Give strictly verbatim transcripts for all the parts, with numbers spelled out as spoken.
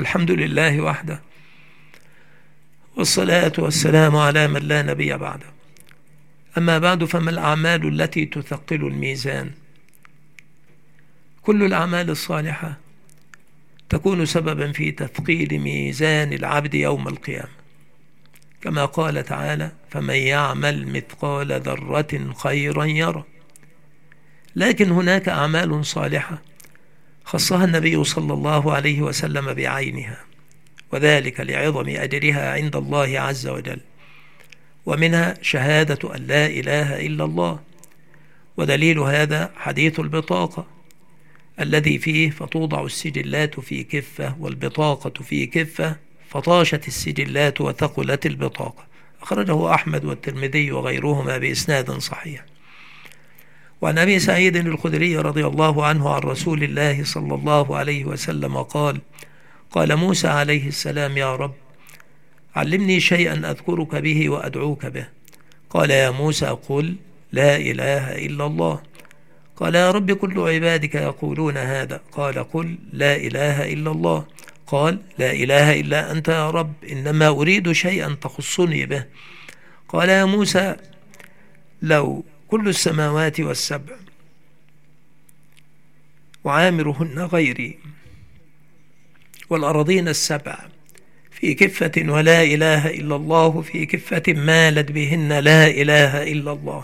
الحمد لله وحده، والصلاة والسلام على من لا نبي بعده. أما بعد، فما الأعمال التي تثقل الميزان؟ كل الأعمال الصالحة تكون سببا في تثقيل ميزان العبد يوم القيامة، كما قال تعالى: فمن يعمل مثقال ذرة خيرا يره. لكن هناك أعمال صالحة خصها النبي صلى الله عليه وسلم بعينها، وذلك لعظم أجرها عند الله عز وجل، ومنها شهادة أن لا إله إلا الله. ودليل هذا حديث البطاقة الذي فيه: فتوضع السجلات في كفة والبطاقة في كفة، فطاشت السجلات وثقلت البطاقة. أخرجه أحمد والترمذي وغيرهما بإسناد صحيح. وعن أبي سعيد الخدري رضي الله عنه عن رسول الله صلى الله عليه وسلم قال: قال موسى عليه السلام: يا رب، علمني شيئا أذكرك به وأدعوك به. قال: يا موسى، قل لا إله إلا الله. قال: يا رب، كل عبادك يقولون هذا. قال: قل لا إله إلا الله. قال: لا إله إلا أنت يا رب، إنما أريد شيئا تخصني به. قال: يا موسى، لو كل السماوات والسبع وعامرهن غيري والأرضين السبع في كفة ولا إله إلا الله في كفة، مالت بهن لا إله إلا الله.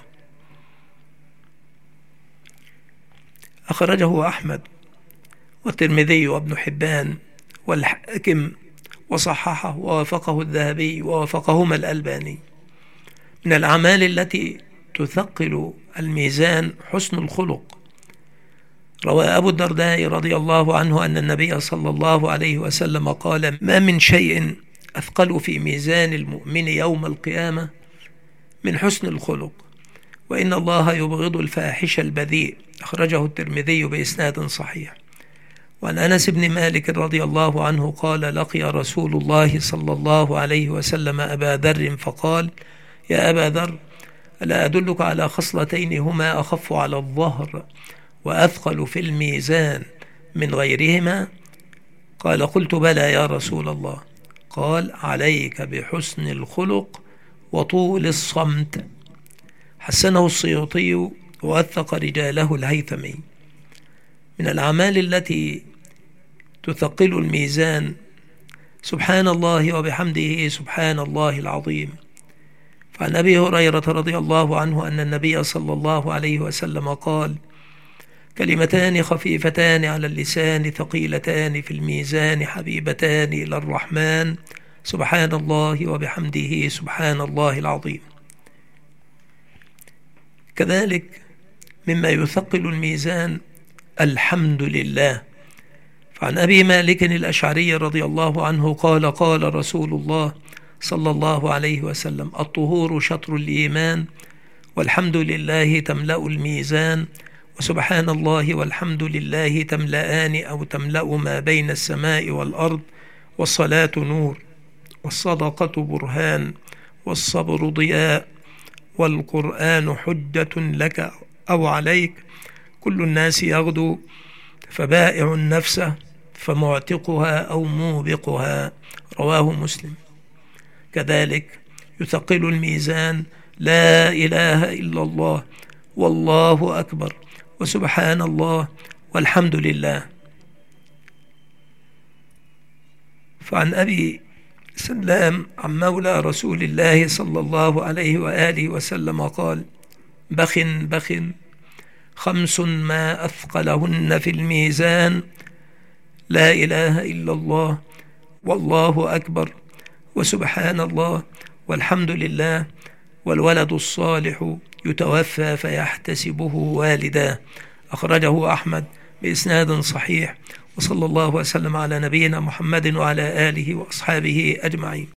أخرجه أحمد والترمذي وابن حبان والحاكم وصححه ووافقه الذهبي ووافقهما الألباني. من الأعمال التي تثقل الميزان حسن الخلق. روى أبو الدرداء رضي الله عنه أن النبي صلى الله عليه وسلم قال: ما من شيء أثقل في ميزان المؤمن يوم القيامة من حسن الخلق، وإن الله يبغض الفاحش البذيء. أخرجه الترمذي بإسناد صحيح. وعن أنس بن مالك رضي الله عنه قال: لقي رسول الله صلى الله عليه وسلم أبا ذر فقال: يا أبا ذر، ألا أدلك على خصلتين هما أخف على الظهر وأثقل في الميزان من غيرهما؟ قال: قلت بلى يا رسول الله. قال: عليك بحسن الخلق وطول الصمت. حسنه السيوطي ووثق رجاله الهيثمي. من الأعمال التي تثقل الميزان سبحان الله وبحمده سبحان الله العظيم. فعن أبي هريرة رضي الله عنه أن النبي صلى الله عليه وسلم قال: كلمتان خفيفتان على اللسان ثقيلتان في الميزان حبيبتان إلى الرحمن، سبحان الله وبحمده سبحان الله العظيم. كذلك مما يثقل الميزان الحمد لله. فعن أبي مالك الأشعري رضي الله عنه قال: قال رسول الله صلى الله عليه وسلم: الطهور شطر الإيمان، والحمد لله تملأ الميزان، وسبحان الله والحمد لله تملأان أو تملأ ما بين السماء والأرض، والصلاة نور، والصدقة برهان، والصبر ضياء، والقرآن حجة لك أو عليك، كل الناس يغدو فبائع نفسه فمعتقها أو موبقها. رواه مسلم. كذلك يثقل الميزان لا إله إلا الله، والله أكبر، وسبحان الله، والحمد لله. فعن أبي سلام عن مولى رسول الله صلى الله عليه وآله وسلم قال: بخ بخ خمس ما أثقلهن في الميزان: لا إله إلا الله، والله أكبر، وسبحان الله، والحمد لله، والولد الصالح يتوفى فيحتسبه والداه. أخرجه أحمد بإسناد صحيح. وصلى الله وسلم على نبينا محمد وعلى آله وأصحابه أجمعين.